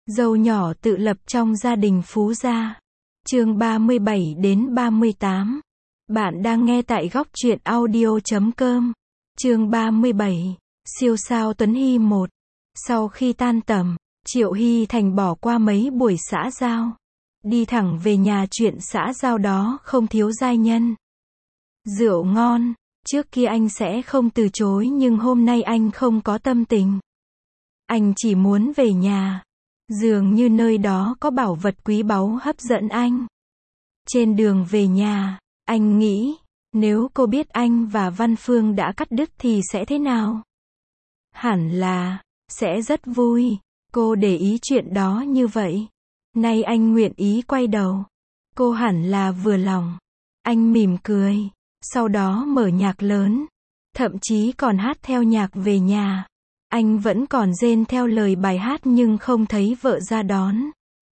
Dâu nhỏ tự lập trong gia đình phú gia. Chương 37 đến 38. Bạn đang nghe tại góc truyện audio.com. Chương 37. Siêu sao Tuấn Hy 1. Sau khi tan tầm, Triệu Hy Thành bỏ qua mấy buổi xã giao, đi thẳng về nhà. Chuyện xã giao đó không thiếu giai nhân. Rượu ngon, trước kia anh sẽ không từ chối, nhưng hôm nay anh không có tâm tình. Anh chỉ muốn về nhà. Dường như nơi đó có bảo vật quý báu hấp dẫn anh. Trên đường về nhà, anh nghĩ, nếu cô biết anh và Văn Phương đã cắt đứt thì sẽ thế nào? Hẳn là sẽ rất vui. Cô để ý chuyện đó như vậy. Nay anh nguyện ý quay đầu, cô hẳn là vừa lòng. Anh mỉm cười, sau đó mở nhạc lớn, thậm chí còn hát theo nhạc về nhà. Anh vẫn còn rên theo lời bài hát nhưng không thấy vợ ra đón.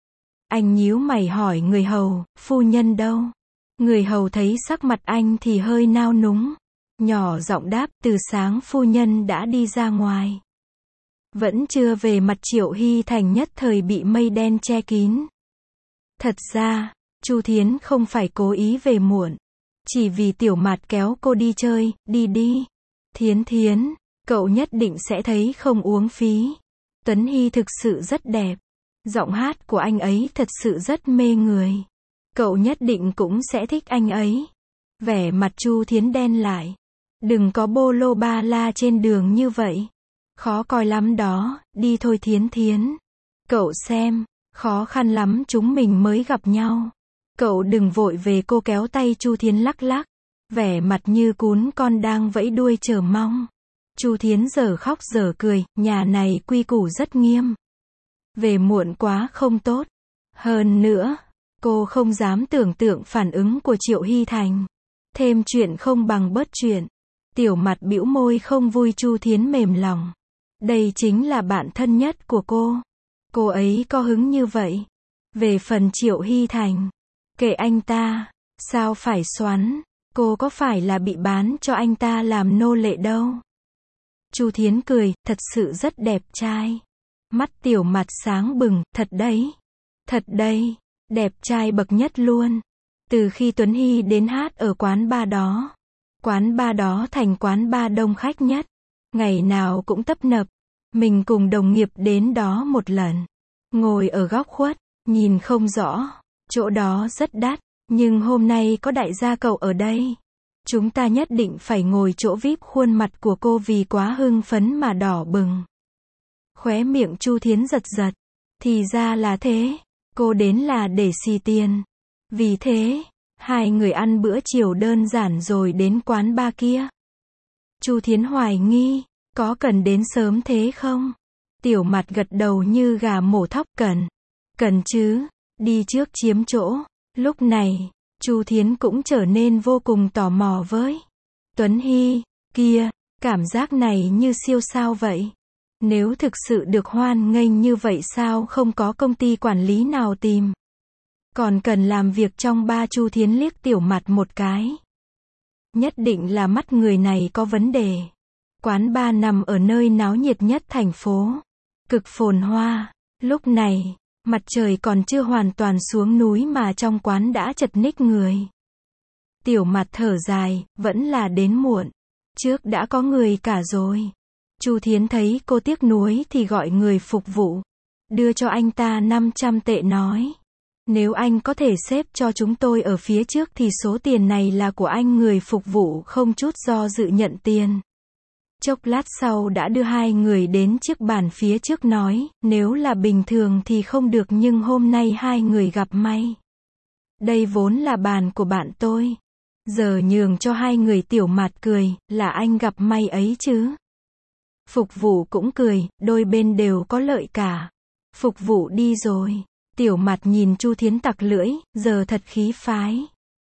Anh nhíu mày hỏi người hầu, phu nhân đâu? Người hầu thấy sắc mặt anh thì hơi nao núng, nhỏ giọng đáp, từ sáng phu nhân đã đi ra ngoài. Vẫn chưa về. Mặt Triệu Hy Thành nhất thời bị mây đen che kín. Thật ra, Chu Thiến không phải cố ý về muộn, chỉ vì Tiểu Mạt kéo cô đi chơi. Đi, Thiến, cậu nhất định sẽ thấy không uống phí. Tuấn Hy thực sự rất đẹp. Giọng hát của anh ấy thật sự rất mê người. Cậu nhất định cũng sẽ thích anh ấy. Vẻ mặt Chu Thiến đen lại. Đừng có bô lô ba la trên đường như vậy. Khó coi lắm đó. Đi thôi Thiến. Cậu xem, khó khăn lắm chúng mình mới gặp nhau. Cậu đừng vội về. Cô kéo tay Chu Thiến lắc lắc, vẻ mặt như cún con đang vẫy đuôi chờ mong. Chu Thiến giờ khóc giờ cười, nhà này quy củ rất nghiêm. Về muộn quá không tốt. Hơn nữa, cô không dám tưởng tượng phản ứng của Triệu Hy Thành. Thêm chuyện không bằng bớt chuyện. Tiểu Mặt bĩu môi không vui. Chu Thiến mềm lòng. Đây chính là bạn thân nhất của cô. Cô ấy có hứng như vậy. Về phần Triệu Hy Thành, kệ anh ta, sao phải xoắn. Cô có phải là bị bán cho anh ta làm nô lệ đâu. Chu Thiến cười, thật sự rất đẹp trai. Mắt Tiểu Mặt sáng bừng, thật đấy, đẹp trai bậc nhất luôn. Từ khi Tuấn Hy đến hát ở quán bar đó thành quán bar đông khách nhất. Ngày nào cũng tấp nập. Mình cùng đồng nghiệp đến đó một lần. Ngồi ở góc khuất, nhìn không rõ. Chỗ đó rất đắt, nhưng hôm nay có đại gia cậu ở đây. Chúng ta nhất định phải ngồi chỗ VIP. Khuôn mặt của cô vì quá hưng phấn mà đỏ bừng. Khóe miệng Chu Thiến giật. Thì ra là thế. Cô đến là để xì tiền. Vì thế, hai người ăn bữa chiều đơn giản rồi đến quán bar kia. Chu Thiến hoài nghi, có cần đến sớm thế không? Tiểu Mặt gật đầu như gà mổ thóc. Cần chứ, đi trước chiếm chỗ. Lúc này, Chu Thiến cũng trở nên vô cùng tò mò với Tuấn Hy kia. Cảm giác này như siêu sao vậy. Nếu thực sự được hoan nghênh như vậy sao không có công ty quản lý nào tìm. Còn cần làm việc trong bar. Chu Thiến liếc Tiểu Mặt một cái. Nhất định là mắt người này có vấn đề. Quán bar nằm ở nơi náo nhiệt nhất thành phố, cực phồn hoa. Lúc này, mặt trời còn chưa hoàn toàn xuống núi mà trong quán đã chật ních người. Tiểu Mặt thở dài, vẫn là đến muộn. Trước đã có người cả rồi. Chu Thiến thấy cô tiếc nuối thì gọi người phục vụ, đưa cho anh ta 500 tệ nói. Nếu anh có thể xếp cho chúng tôi ở phía trước thì số tiền này là của anh. Người phục vụ không chút do dự nhận tiền. Chốc lát sau đã đưa hai người đến chiếc bàn phía trước nói, nếu là bình thường thì không được nhưng hôm nay hai người gặp may. Đây vốn là bàn của bạn tôi. Giờ nhường cho hai người. Tiểu Mặt cười, là anh gặp may ấy chứ. Phục vụ cũng cười, đôi bên đều có lợi cả. Phục vụ đi rồi. Tiểu Mặt nhìn Chu Thiến tặc lưỡi, giờ thật khí phái.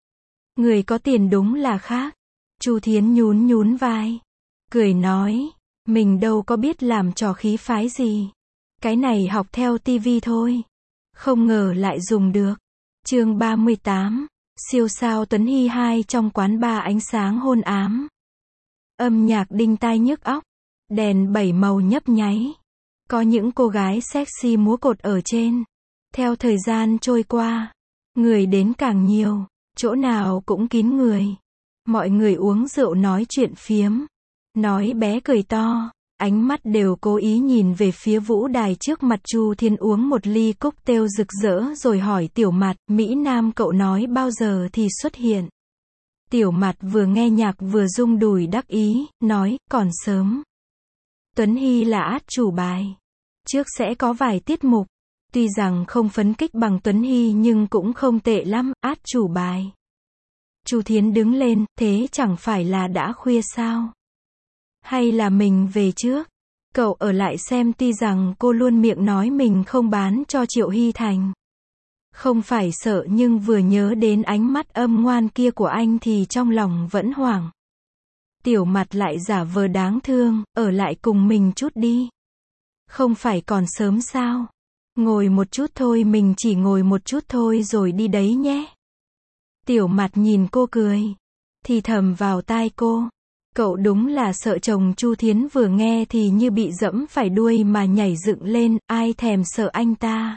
Người có tiền đúng là khác. Chu Thiến nhún vai, cười nói, mình đâu có biết làm trò khí phái gì. Cái này học theo tivi thôi. Không ngờ lại dùng được. Chương 38. Siêu sao Tuấn Hy 2. Trong quán bar ánh sáng hôn ám. Âm nhạc đinh tai nhức óc. Đèn 7 màu nhấp nháy. Có những cô gái sexy múa cột ở trên. Theo thời gian trôi qua, người đến càng nhiều, chỗ nào cũng kín người. Mọi người uống rượu nói chuyện phiếm, nói bé cười to, ánh mắt đều cố ý nhìn về phía vũ đài trước mặt Chu Thiến uống một ly cocktail rực rỡ rồi hỏi Tiểu Mạt, Mỹ Nam cậu nói bao giờ thì xuất hiện. Tiểu Mạt vừa nghe nhạc vừa rung đùi đắc ý, nói, còn sớm. Tuấn Hy là át chủ bài. Trước sẽ có vài tiết mục. Tuy rằng không phấn kích bằng Tuấn Hy nhưng cũng không tệ lắm, át chủ bài. Chu Thiến đứng lên, thế chẳng phải là đã khuya sao? Hay là mình về trước? Cậu ở lại xem, tuy rằng cô luôn miệng nói mình không bán cho Triệu Hy Thành. Không phải sợ nhưng vừa nhớ đến ánh mắt âm ngoan kia của anh thì trong lòng vẫn hoảng. Tiểu Mặt lại giả vờ đáng thương, ở lại cùng mình chút đi. Không phải còn sớm sao? Ngồi một chút thôi, mình chỉ ngồi một chút thôi rồi đi đấy nhé. Tiểu Mặt nhìn cô cười, thì thầm vào tai cô. Cậu đúng là sợ chồng. Chu Thiến vừa nghe thì như bị dẫm phải đuôi mà nhảy dựng lên, ai thèm sợ anh ta.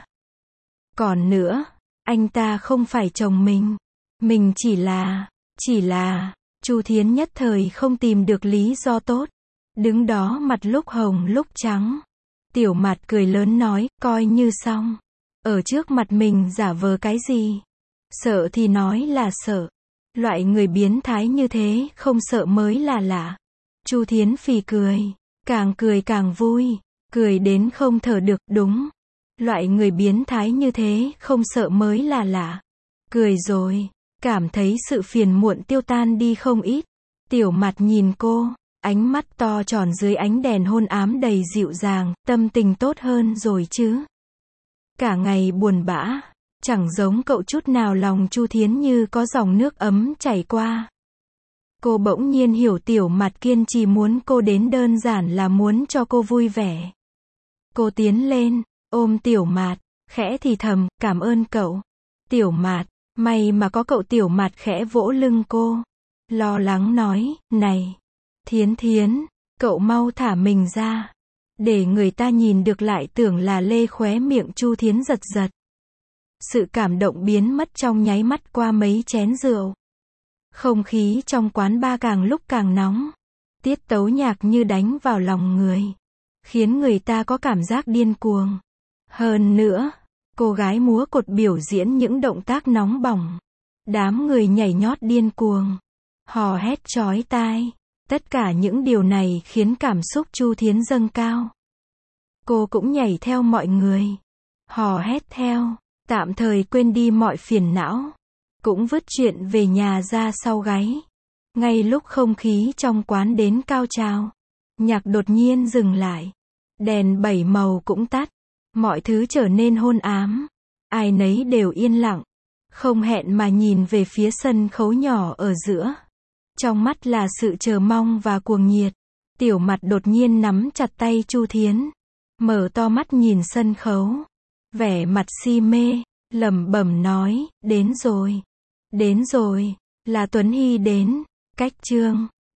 Còn nữa, anh ta không phải chồng mình chỉ là, Chu Thiến nhất thời không tìm được lý do tốt. Đứng đó mặt lúc hồng lúc trắng. Tiểu Mặt cười lớn nói, coi như xong. Ở trước mặt mình giả vờ cái gì? Sợ thì nói là sợ. Loại người biến thái như thế không sợ mới là lạ. Chu Thiến phì cười càng vui, cười đến không thở được, đúng. Loại người biến thái như thế không sợ mới là lạ. Cười rồi, cảm thấy sự phiền muộn tiêu tan đi không ít. Tiểu Mặt nhìn cô, ánh mắt to tròn dưới ánh đèn hôn ám đầy dịu dàng, tâm tình tốt hơn rồi chứ. Cả ngày buồn bã, chẳng giống cậu chút nào. Lòng Chu Thiến như có dòng nước ấm chảy qua. Cô bỗng nhiên hiểu Tiểu Mặt kiên trì muốn cô đến đơn giản là muốn cho cô vui vẻ. Cô tiến lên, ôm Tiểu Mặt, khẽ thì thầm, cảm ơn cậu. Tiểu Mặt, may mà có cậu. Tiểu Mặt khẽ vỗ lưng cô, lo lắng nói, này, Thiến, cậu mau thả mình ra. Để người ta nhìn được lại tưởng là Lê. Khóe miệng Chu Thiến giật giật. Sự cảm động biến mất trong nháy mắt qua mấy chén rượu. Không khí trong quán bar càng lúc càng nóng. Tiết tấu nhạc như đánh vào lòng người, khiến người ta có cảm giác điên cuồng. Hơn nữa, cô gái múa cột biểu diễn những động tác nóng bỏng. Đám người nhảy nhót điên cuồng, hò hét chói tai. Tất cả những điều này khiến cảm xúc Chu Thiến dâng cao. Cô cũng nhảy theo mọi người, hò hét theo, tạm thời quên đi mọi phiền não. Cũng vứt chuyện về nhà ra sau gáy. Ngay lúc không khí trong quán đến cao trào, nhạc đột nhiên dừng lại. Đèn 7 màu cũng tắt. Mọi thứ trở nên hôn ám. Ai nấy đều yên lặng, không hẹn mà nhìn về phía sân khấu nhỏ ở giữa. Trong mắt là sự chờ mong và cuồng nhiệt. Tiểu Mặt đột nhiên nắm chặt tay Chu Thiến, mở to mắt nhìn sân khấu, vẻ mặt si mê, lẩm bẩm nói, đến rồi, là Tuấn Hy đến. Cách chương